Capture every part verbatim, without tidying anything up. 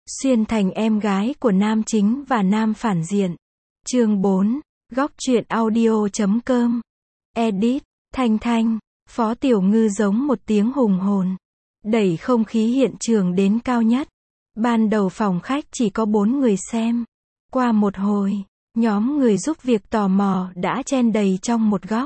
Xuyên thành em gái của nam chính và nam phản diện. Chương bốn, góc truyện audio chấm com. Edit, Thanh Thanh, Phó Tiểu Ngư giống một tiếng hùng hồn, đẩy không khí hiện trường đến cao nhất. Ban đầu phòng khách chỉ có bốn người xem. Qua một hồi, nhóm người giúp việc tò mò đã chen đầy trong một góc.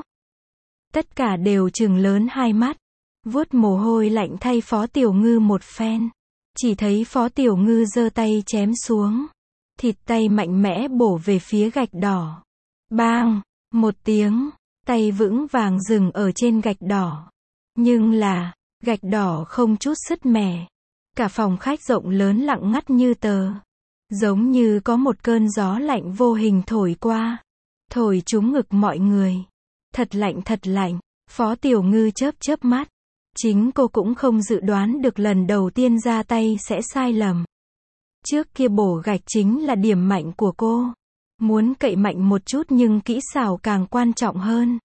Tất cả đều trừng lớn hai mắt, vuốt mồ hôi lạnh thay Phó Tiểu Ngư một phen. Chỉ thấy Phó Tiểu Ngư giơ tay chém xuống, thịt tay mạnh mẽ bổ về phía gạch đỏ. Bang! Một tiếng, tay vững vàng dừng ở trên gạch đỏ. Nhưng là, gạch đỏ không chút sứt mẻ. Cả phòng khách rộng lớn lặng ngắt như tờ. Giống như có một cơn gió lạnh vô hình thổi qua. Thổi trúng ngực mọi người. Thật lạnh thật lạnh. Phó Tiểu Ngư chớp chớp mắt. Chính cô cũng không dự đoán được lần đầu tiên ra tay sẽ sai lầm. Trước kia bổ gạch chính là điểm mạnh của cô. Muốn cậy mạnh một chút nhưng kỹ xảo càng quan trọng hơn.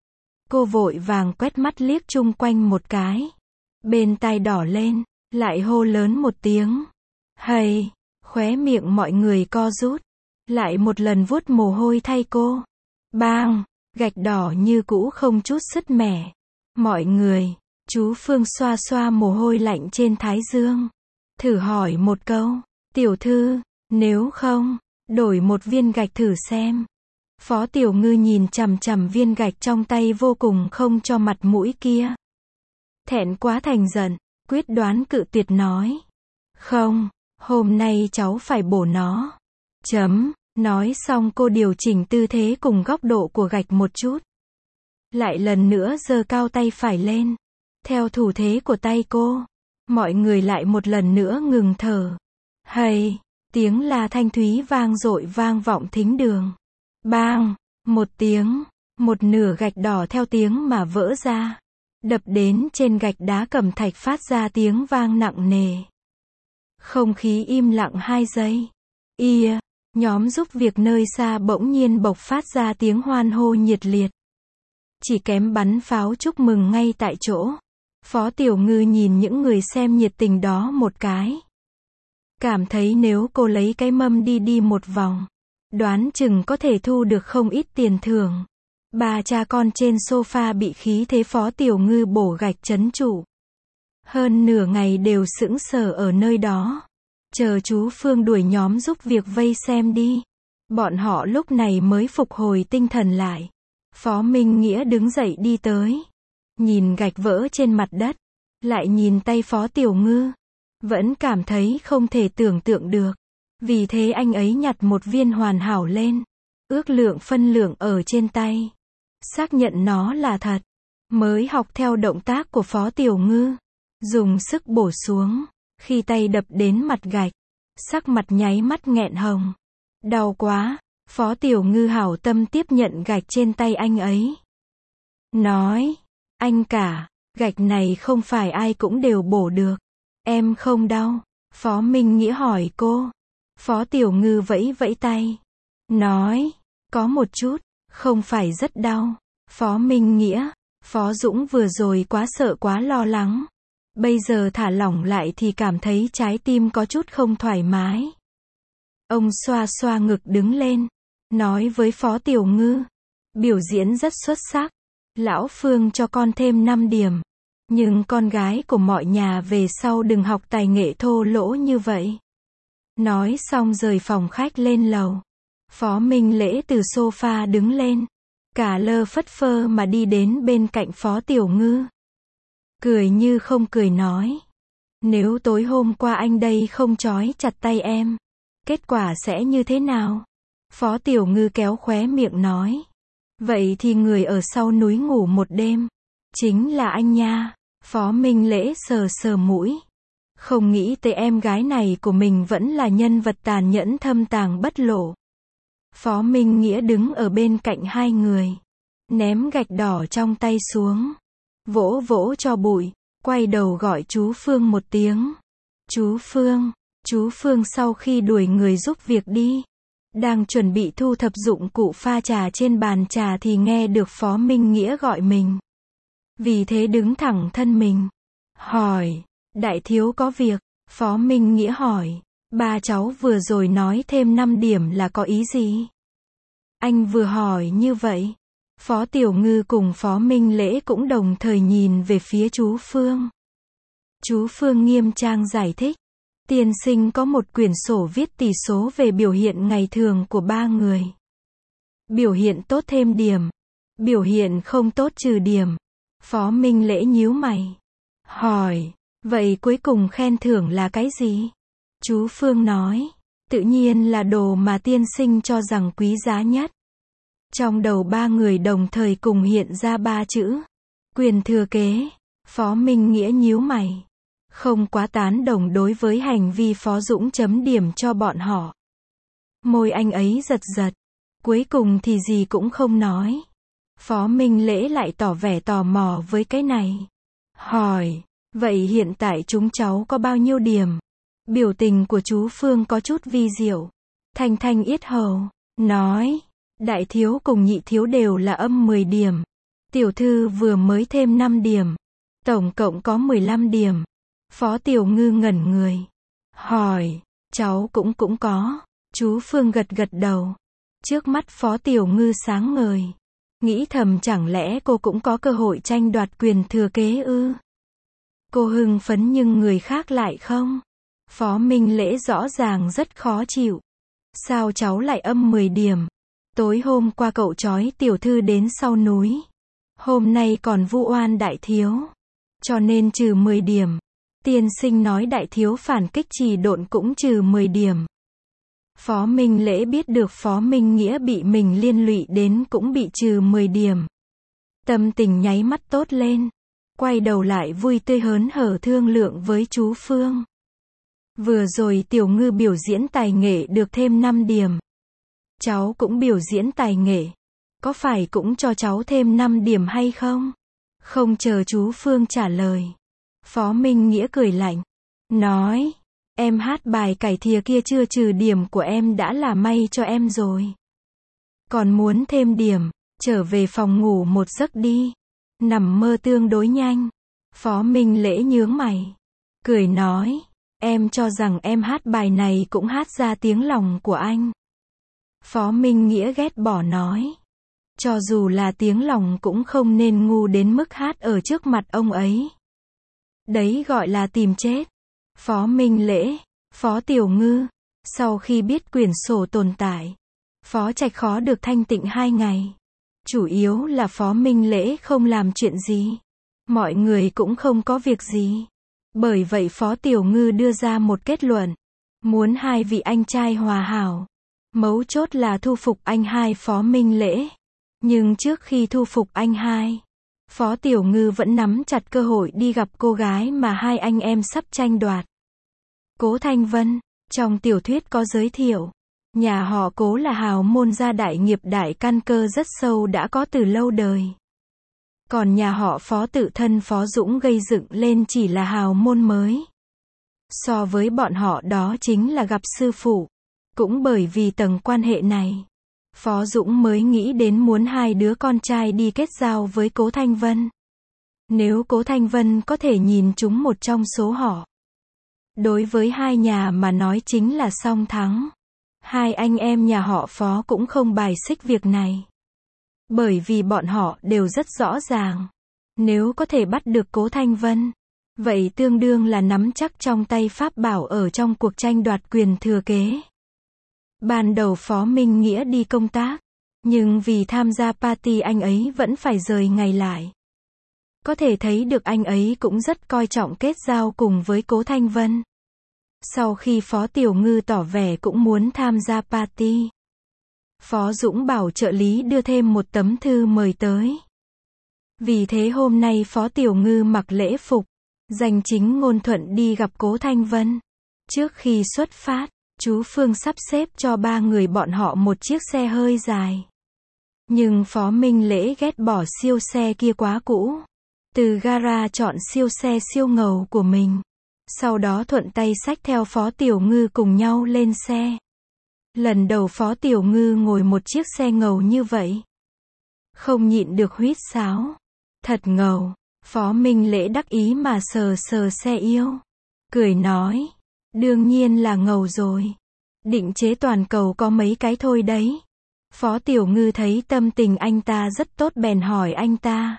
Cô vội vàng quét mắt liếc chung quanh một cái. Bên tai đỏ lên, lại hô lớn một tiếng. Hầy, khóe miệng mọi người co rút. Lại một lần vuốt mồ hôi thay cô. Bang, gạch đỏ như cũ không chút sứt mẻ. Mọi người, chú Phương xoa xoa mồ hôi lạnh trên thái dương. Thử hỏi một câu, tiểu thư, nếu không, đổi một viên gạch thử xem. Phó Tiểu Ngư nhìn chằm chằm viên gạch trong tay vô cùng không cho mặt mũi kia. Thẹn quá thành giận, quyết đoán cự tuyệt nói. Không, hôm nay cháu phải bổ nó. Chấm, nói xong cô điều chỉnh tư thế cùng góc độ của gạch một chút. Lại lần nữa giơ cao tay phải lên. Theo thủ thế của tay cô, mọi người lại một lần nữa ngừng thở. Hầy, tiếng la thanh thúy vang dội vang vọng thính đường. Bang, một tiếng, một nửa gạch đỏ theo tiếng mà vỡ ra. Đập đến trên gạch đá cẩm thạch phát ra tiếng vang nặng nề. Không khí im lặng hai giây. Ia, nhóm giúp việc nơi xa bỗng nhiên bộc phát ra tiếng hoan hô nhiệt liệt. Chỉ kém bắn pháo chúc mừng ngay tại chỗ. Phó Tiểu Ngư nhìn những người xem nhiệt tình đó một cái. Cảm thấy nếu cô lấy cái mâm đi đi một vòng, đoán chừng có thể thu được không ít tiền thưởng. Ba cha con trên sofa bị khí thế Phó Tiểu Ngư bổ gạch trấn trụ. Hơn nửa ngày đều sững sờ ở nơi đó. Chờ chú Phương đuổi nhóm giúp việc vây xem đi. Bọn họ lúc này mới phục hồi tinh thần lại. Phó Minh Nghĩa đứng dậy đi tới. Nhìn gạch vỡ trên mặt đất. Lại nhìn tay Phó Tiểu Ngư. Vẫn cảm thấy không thể tưởng tượng được. Vì thế anh ấy nhặt một viên hoàn hảo lên. Ước lượng phân lượng ở trên tay. Xác nhận nó là thật. Mới học theo động tác của Phó Tiểu Ngư. Dùng sức bổ xuống. Khi tay đập đến mặt gạch. Sắc mặt nháy mắt nghẹn hồng. Đau quá. Phó Tiểu Ngư hảo tâm tiếp nhận gạch trên tay anh ấy. Nói. Anh cả. Gạch này không phải ai cũng đều bổ được. Em không đau. Phó Minh Nghĩa hỏi cô. Phó Tiểu Ngư vẫy vẫy tay. Nói. Có một chút. Không phải rất đau. Phó Minh Nghĩa. Phó Dũng vừa rồi quá sợ quá lo lắng. Bây giờ thả lỏng lại thì cảm thấy trái tim có chút không thoải mái. Ông xoa xoa ngực đứng lên. Nói với Phó Tiểu Ngư. Biểu diễn rất xuất sắc. Lão Phương cho con thêm năm điểm. Nhưng con gái của mọi nhà về sau đừng học tài nghệ thô lỗ như vậy. Nói xong rời phòng khách lên lầu. Phó Minh Lễ từ sofa đứng lên. Cả lơ phất phơ mà đi đến bên cạnh Phó Tiểu Ngư. Cười như không cười nói. Nếu tối hôm qua anh đây không trói chặt tay em, kết quả sẽ như thế nào? Phó Tiểu Ngư kéo khóe miệng nói. Vậy thì người ở sau núi ngủ một đêm. Chính là anh nha. Phó Minh Lễ sờ sờ mũi. Không nghĩ tới em gái này của mình vẫn là nhân vật tàn nhẫn thâm tàng bất lộ. Phó Minh Nghĩa đứng ở bên cạnh hai người. Ném gạch đỏ trong tay xuống. Vỗ vỗ cho bụi. Quay đầu gọi chú Phương một tiếng. Chú Phương. Chú Phương sau khi đuổi người giúp việc đi. Đang chuẩn bị thu thập dụng cụ pha trà trên bàn trà thì nghe được Phó Minh Nghĩa gọi mình. Vì thế đứng thẳng thân mình. Hỏi. Đại thiếu có việc. Phó Minh Nghĩa hỏi. Ba cháu vừa rồi nói thêm năm điểm là có ý gì? Anh vừa hỏi như vậy. Phó Tiểu Ngư cùng Phó Minh Lễ cũng đồng thời nhìn về phía chú Phương. Chú Phương nghiêm trang giải thích. Tiên sinh có một quyển sổ viết tỷ số về biểu hiện ngày thường của ba người. Biểu hiện tốt thêm điểm. Biểu hiện không tốt trừ điểm. Phó Minh Lễ nhíu mày. Hỏi, vậy cuối cùng khen thưởng là cái gì? Chú Phương nói, tự nhiên là đồ mà tiên sinh cho rằng quý giá nhất. Trong đầu ba người đồng thời cùng hiện ra ba chữ. Quyền thừa kế. Phó Minh Nghĩa nhíu mày. Không quá tán đồng đối với hành vi Phó Dũng chấm điểm cho bọn họ. Môi anh ấy giật giật. Cuối cùng thì gì cũng không nói. Phó Minh Lễ lại tỏ vẻ tò mò với cái này. Hỏi, vậy hiện tại chúng cháu có bao nhiêu điểm? Biểu tình của chú Phương có chút vi diệu. Thanh thanh yết hầu, nói, đại thiếu cùng nhị thiếu đều là âm mười điểm. Tiểu thư vừa mới thêm năm điểm. Tổng cộng có mười lăm điểm. Phó Tiểu Ngư ngẩn người. Hỏi, cháu cũng cũng có. Chú Phương gật gật đầu. Trước mắt Phó Tiểu Ngư sáng ngời. Nghĩ thầm chẳng lẽ cô cũng có cơ hội tranh đoạt quyền thừa kế ư? Cô hưng phấn nhưng người khác lại không. Phó Minh Lễ rõ ràng rất khó chịu. Sao cháu lại âm mười điểm? Tối hôm qua cậu trói tiểu thư đến sau núi. Hôm nay còn vu oan đại thiếu. Cho nên trừ mười điểm. Tiên sinh nói đại thiếu phản kích trì độn cũng trừ mười điểm. Phó Minh Lễ biết được Phó Minh Nghĩa bị mình liên lụy đến cũng bị trừ mười điểm. Tâm tình nháy mắt tốt lên. Quay đầu lại vui tươi hớn hở thương lượng với chú Phương. Vừa rồi Tiểu Ngư biểu diễn tài nghệ được thêm năm điểm. Cháu cũng biểu diễn tài nghệ. Có phải cũng cho cháu thêm năm điểm hay không? Không chờ chú Phương trả lời. Phó Minh Nghĩa cười lạnh. Nói, em hát bài cải thìa kia chưa trừ điểm của em đã là may cho em rồi. Còn muốn thêm điểm, trở về phòng ngủ một giấc đi. Nằm mơ tương đối nhanh. Phó Minh Lễ nhướng mày. Cười nói, em cho rằng em hát bài này cũng hát ra tiếng lòng của anh. Phó Minh Nghĩa ghét bỏ nói. Cho dù là tiếng lòng cũng không nên ngu đến mức hát ở trước mặt ông ấy. Đấy gọi là tìm chết. Phó Minh Lễ, Phó Tiểu Ngư, sau khi biết quyển sổ tồn tại, Phó Trạch khó được thanh tịnh hai ngày. Chủ yếu là Phó Minh Lễ không làm chuyện gì. Mọi người cũng không có việc gì. Bởi vậy Phó Tiểu Ngư đưa ra một kết luận. Muốn hai vị anh trai hòa hảo. Mấu chốt là thu phục anh hai Phó Minh Lễ. Nhưng trước khi thu phục anh hai, Phó Tiểu Ngư vẫn nắm chặt cơ hội đi gặp cô gái mà hai anh em sắp tranh đoạt. Cố Thanh Vân, trong tiểu thuyết có giới thiệu. Nhà họ Cố là hào môn gia đại nghiệp đại căn cơ rất sâu đã có từ lâu đời. Còn nhà họ Phó tự thân Phó Dũng gây dựng lên chỉ là hào môn mới. So với bọn họ đó chính là gặp sư phụ. Cũng bởi vì tầng quan hệ này, Phó Dũng mới nghĩ đến muốn hai đứa con trai đi kết giao với Cố Thanh Vân. Nếu Cố Thanh Vân có thể nhìn chúng một trong số họ, đối với hai nhà mà nói chính là song thắng. Hai anh em nhà họ Phó cũng không bài xích việc này. Bởi vì bọn họ đều rất rõ ràng. Nếu có thể bắt được Cố Thanh Vân, vậy tương đương là nắm chắc trong tay pháp bảo ở trong cuộc tranh đoạt quyền thừa kế. Ban đầu Phó Minh Nghĩa đi công tác, nhưng vì tham gia party anh ấy vẫn phải rời ngày lại. Có thể thấy được anh ấy cũng rất coi trọng kết giao cùng với Cố Thanh Vân. Sau khi Phó Tiểu Ngư tỏ vẻ cũng muốn tham gia party, Phó Dũng bảo trợ lý đưa thêm một tấm thư mời tới. Vì thế hôm nay Phó Tiểu Ngư mặc lễ phục, danh chính ngôn thuận đi gặp Cố Thanh Vân. Trước khi xuất phát, chú Phương sắp xếp cho ba người bọn họ một chiếc xe hơi dài. Nhưng Phó Minh Lễ ghét bỏ siêu xe kia quá cũ. Từ gara chọn siêu xe siêu ngầu của mình. Sau đó thuận tay xách theo Phó Tiểu Ngư cùng nhau lên xe. Lần đầu Phó Tiểu Ngư ngồi một chiếc xe ngầu như vậy, không nhịn được huýt sáo. Thật ngầu. Phó Minh Lễ đắc ý mà sờ sờ xe yêu. Cười nói, Đương nhiên là ngầu rồi. Định chế toàn cầu có mấy cái thôi đấy. Phó Tiểu Ngư thấy tâm tình anh ta rất tốt bèn hỏi anh ta.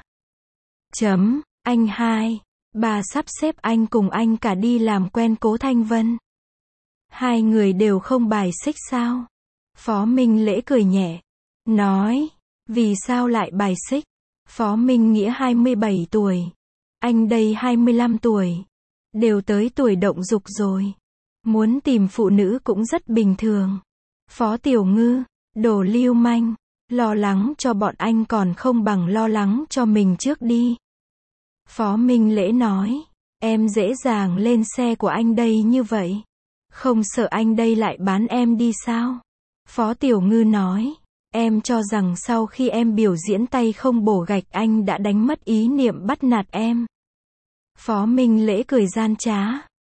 Chấm, anh hai, bà sắp xếp anh cùng anh cả đi làm quen Cố Thanh Vân. Hai người đều không bài xích sao? Phó Minh Lễ cười nhẹ. Nói, vì sao lại bài xích? Phó Minh Nghĩa hai mươi bảy tuổi. Anh đây hai mươi lăm tuổi. Đều tới tuổi động dục rồi. Muốn tìm phụ nữ cũng rất bình thường. Phó Tiểu Ngư, đồ lưu manh. Lo lắng cho bọn anh còn không bằng lo lắng cho mình trước đi. Phó Minh Lễ nói. Em dễ dàng lên xe của anh đây như vậy. Không sợ anh đây lại bán em đi sao? Phó Tiểu Ngư nói. Em cho rằng sau khi em biểu diễn tay không bổ gạch anh đã đánh mất ý niệm bắt nạt em. Phó Minh Lễ cười gian trá.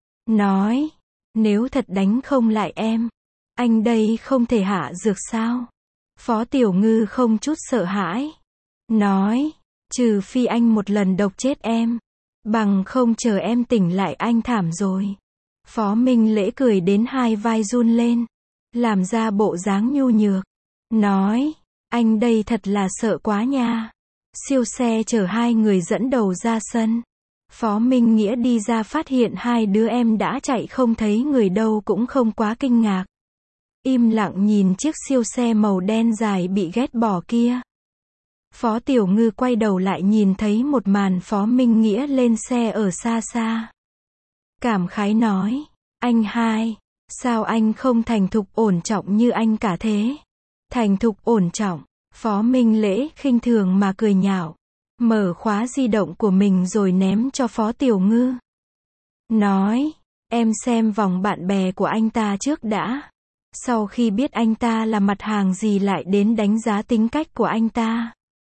Nói. Nếu thật đánh không lại em, anh đây không thể hạ dược sao? Phó Tiểu Ngư không chút sợ hãi. Nói. Trừ phi anh một lần độc chết em. Bằng không chờ em tỉnh lại anh thảm rồi. Phó Minh Lễ cười đến hai vai run lên. Làm ra bộ dáng nhu nhược. Nói. Anh đây thật là sợ quá nha. Siêu xe chở hai người dẫn đầu ra sân. Phó Minh Nghĩa đi ra phát hiện hai đứa em đã chạy không thấy người đâu cũng không quá kinh ngạc. Im lặng nhìn chiếc siêu xe màu đen dài bị ghét bỏ kia. Phó Tiểu Ngư quay đầu lại nhìn thấy một màn Phó Minh Nghĩa lên xe ở xa xa. Cảm khái nói. Anh hai, sao anh không thành thục ổn trọng như anh cả thế? Thành thục ổn trọng. Phó Minh Lễ khinh thường mà cười nhạo. Mở khóa di động của mình rồi ném cho Phó Tiểu Ngư. Nói. Em xem vòng bạn bè của anh ta trước đã. Sau khi biết anh ta là mặt hàng gì lại đến đánh giá tính cách của anh ta.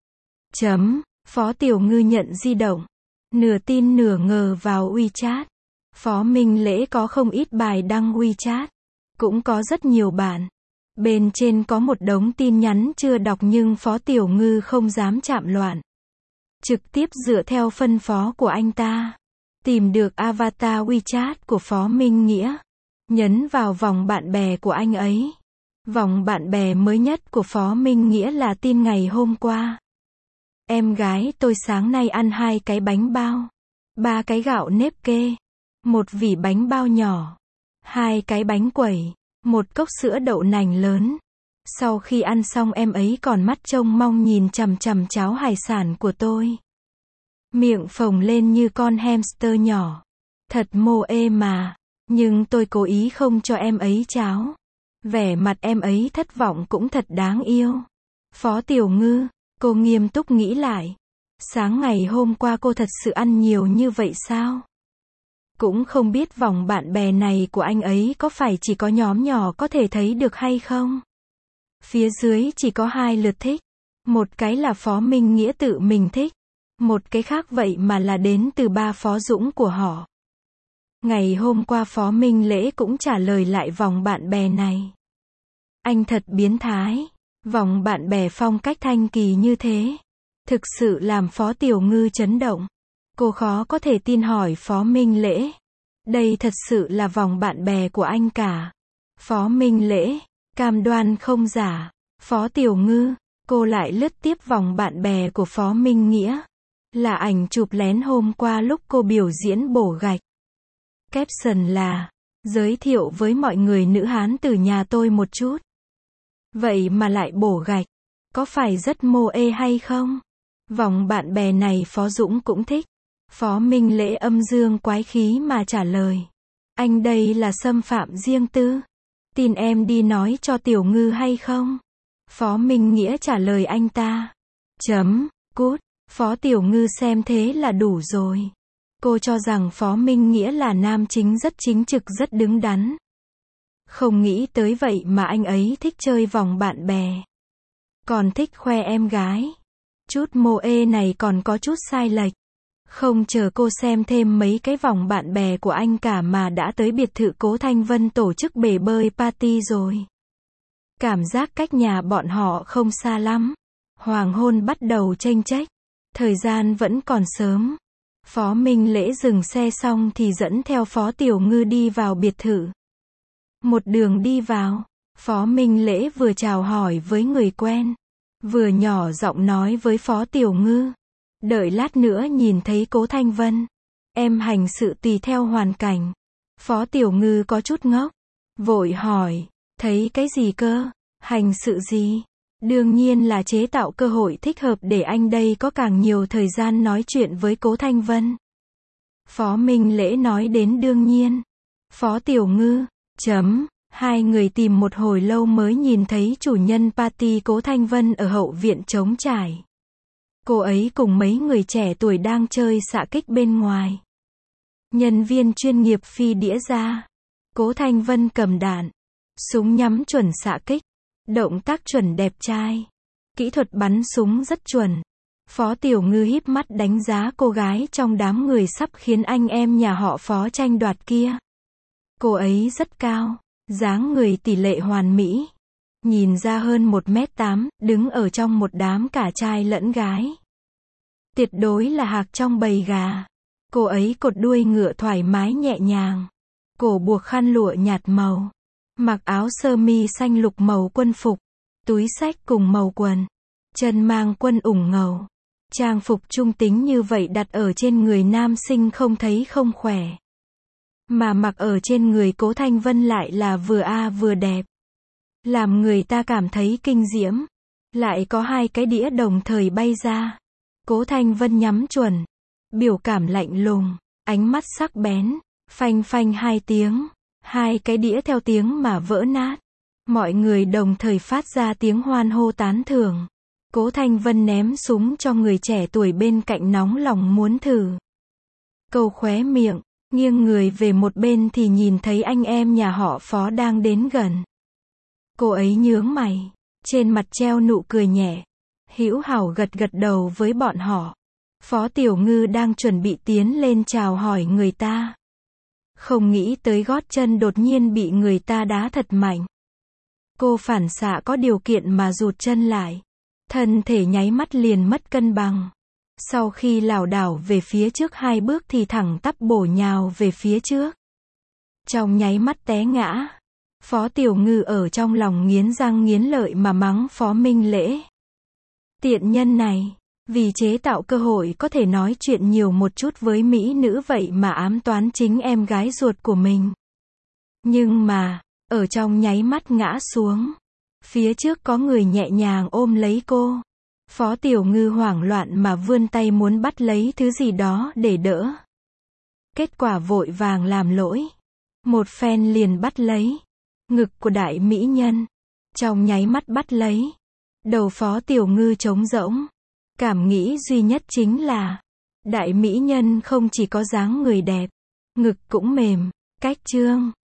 Chấm. Phó Tiểu Ngư nhận di động. Nửa tin nửa ngờ vào WeChat. Phó Minh Lễ có không ít bài đăng WeChat. Cũng có rất nhiều bạn. Bên trên có một đống tin nhắn chưa đọc nhưng Phó Tiểu Ngư không dám chạm loạn. Trực tiếp dựa theo phân phó của anh ta. Tìm được avatar WeChat của Phó Minh Nghĩa. Nhấn vào vòng bạn bè của anh ấy. Vòng bạn bè mới nhất của Phó Minh Nghĩa là tin ngày hôm qua. Em gái tôi sáng nay ăn hai cái bánh bao. Ba cái gạo nếp kê. Một vỉ bánh bao nhỏ. Hai cái bánh quẩy. Một cốc sữa đậu nành lớn. Sau khi ăn xong em ấy còn mắt trông mong nhìn chằm chằm cháo hải sản của tôi. Miệng phồng lên như con hamster nhỏ. Thật mô ê mà. Nhưng tôi cố ý không cho em ấy cháo. Vẻ mặt em ấy thất vọng cũng thật đáng yêu. Phó Tiểu Ngư, cô nghiêm túc nghĩ lại. Sáng ngày hôm qua cô thật sự ăn nhiều như vậy sao? Cũng không biết vòng bạn bè này của anh ấy có phải chỉ có nhóm nhỏ có thể thấy được hay không? Phía dưới chỉ có hai lượt thích. Một cái là Phó Minh Nghĩa tự mình thích. Một cái khác vậy mà là đến từ ba Phó Dũng của họ. Ngày hôm qua Phó Minh Lễ cũng trả lời lại vòng bạn bè này. Anh thật biến thái. Vòng bạn bè phong cách thanh kỳ như thế. Thực sự làm Phó Tiểu Ngư chấn động. Cô khó có thể tin hỏi Phó Minh Lễ. Đây thật sự là vòng bạn bè của anh cả. Phó Minh Lễ. Cam đoan không giả. Phó Tiểu Ngư. Cô lại lướt tiếp vòng bạn bè của Phó Minh Nghĩa. Là ảnh chụp lén hôm qua lúc cô biểu diễn bổ gạch. Caption là. Giới thiệu với mọi người nữ hán từ nhà tôi một chút. Vậy mà lại bổ gạch. Có phải rất mô ê hay không? Vòng bạn bè này Phó Dũng cũng thích. Phó Minh Lễ âm dương quái khí mà trả lời. Anh đây là xâm phạm riêng tư. Tin em đi nói cho Tiểu Ngư hay không? Phó Minh Nghĩa trả lời anh ta. Chấm, cút. Phó Tiểu Ngư xem thế là đủ rồi. Cô cho rằng Phó Minh Nghĩa là nam chính rất chính trực rất đứng đắn. Không nghĩ tới vậy mà anh ấy thích chơi vòng bạn bè. Còn thích khoe em gái. Chút mô ê này còn có chút sai lệch. Không chờ cô xem thêm mấy cái vòng bạn bè của anh cả mà đã tới biệt thự Cố Thanh Vân tổ chức bể bơi party rồi. Cảm giác cách nhà bọn họ không xa lắm. Hoàng hôn bắt đầu chênh chếch. Thời gian vẫn còn sớm. Phó Minh Lễ dừng xe xong thì dẫn theo Phó Tiểu Ngư đi vào biệt thự. Một đường đi vào, Phó Minh Lễ vừa chào hỏi với người quen, vừa nhỏ giọng nói với Phó Tiểu Ngư. Đợi lát nữa nhìn thấy Cố Thanh Vân, em hành sự tùy theo hoàn cảnh. Phó Tiểu Ngư có chút ngốc, vội hỏi, thấy cái gì cơ? Hành sự gì? Đương nhiên là chế tạo cơ hội thích hợp để anh đây có càng nhiều thời gian nói chuyện với Cố Thanh Vân. Phó Minh Lễ nói đến đương nhiên. Phó Tiểu Ngư, chấm, hai người tìm một hồi lâu mới nhìn thấy chủ nhân party Cố Thanh Vân ở hậu viện trống trải. Cô ấy cùng mấy người trẻ tuổi đang chơi xạ kích bên ngoài. Nhân viên chuyên nghiệp phi đĩa ra. Cố Thanh Vân cầm đạn, súng nhắm chuẩn xạ kích, động tác chuẩn đẹp trai. Kỹ thuật bắn súng rất chuẩn. Phó Tiểu Ngư híp mắt đánh giá cô gái trong đám người sắp khiến anh em nhà họ Phó tranh đoạt kia. Cô ấy rất cao, dáng người tỷ lệ hoàn mỹ. Nhìn ra hơn một mét tám, đứng ở trong một đám cả trai lẫn gái. Tuyệt đối là hạc trong bầy gà. Cô ấy cột đuôi ngựa thoải mái nhẹ nhàng. Cổ buộc khăn lụa nhạt màu. Mặc áo sơ mi xanh lục màu quân phục. Túi xách cùng màu quần. Chân mang quân ủng ngầu. Trang phục trung tính như vậy đặt ở trên người nam sinh không thấy không khỏe. Mà mặc ở trên người Cố Thanh Vân lại là vừa a vừa đẹp. Làm người ta cảm thấy kinh diễm. Lại có hai cái đĩa đồng thời bay ra. Cố Thanh Vân nhắm chuẩn. Biểu cảm lạnh lùng. Ánh mắt sắc bén. Phanh phanh hai tiếng. Hai cái đĩa theo tiếng mà vỡ nát. Mọi người đồng thời phát ra tiếng hoan hô tán thưởng. Cố Thanh Vân ném súng cho người trẻ tuổi bên cạnh nóng lòng muốn thử. Câu khóe miệng, nghiêng người về một bên thì nhìn thấy anh em nhà họ Phó đang đến gần. Cô ấy nhướng mày, trên mặt treo nụ cười nhẹ. Hữu hảo gật gật đầu với bọn họ. Phó Tiểu Ngư đang chuẩn bị tiến lên chào hỏi người ta. Không nghĩ tới gót chân đột nhiên bị người ta đá thật mạnh. Cô phản xạ có điều kiện mà rụt chân lại. Thân thể nháy mắt liền mất cân bằng. Sau khi lảo đảo về phía trước hai bước thì thẳng tắp bổ nhào về phía trước. Trong nháy mắt té ngã. Phó Tiểu Ngư ở trong lòng nghiến răng nghiến lợi mà mắng Phó Minh Lễ. Tiện nhân này, vì chế tạo cơ hội có thể nói chuyện nhiều một chút với mỹ nữ vậy mà ám toán chính em gái ruột của mình. Nhưng mà, ở trong nháy mắt ngã xuống. Phía trước có người nhẹ nhàng ôm lấy cô. Phó Tiểu Ngư hoảng loạn mà vươn tay muốn bắt lấy thứ gì đó để đỡ. Kết quả vội vàng làm lỗi. Một phen liền bắt lấy ngực của đại mỹ nhân. Trong nháy mắt bắt lấy. Đầu Phó Tiểu Ngư trống rỗng. Cảm nghĩ duy nhất chính là đại mỹ nhân không chỉ có dáng người đẹp, ngực cũng mềm, cách trương.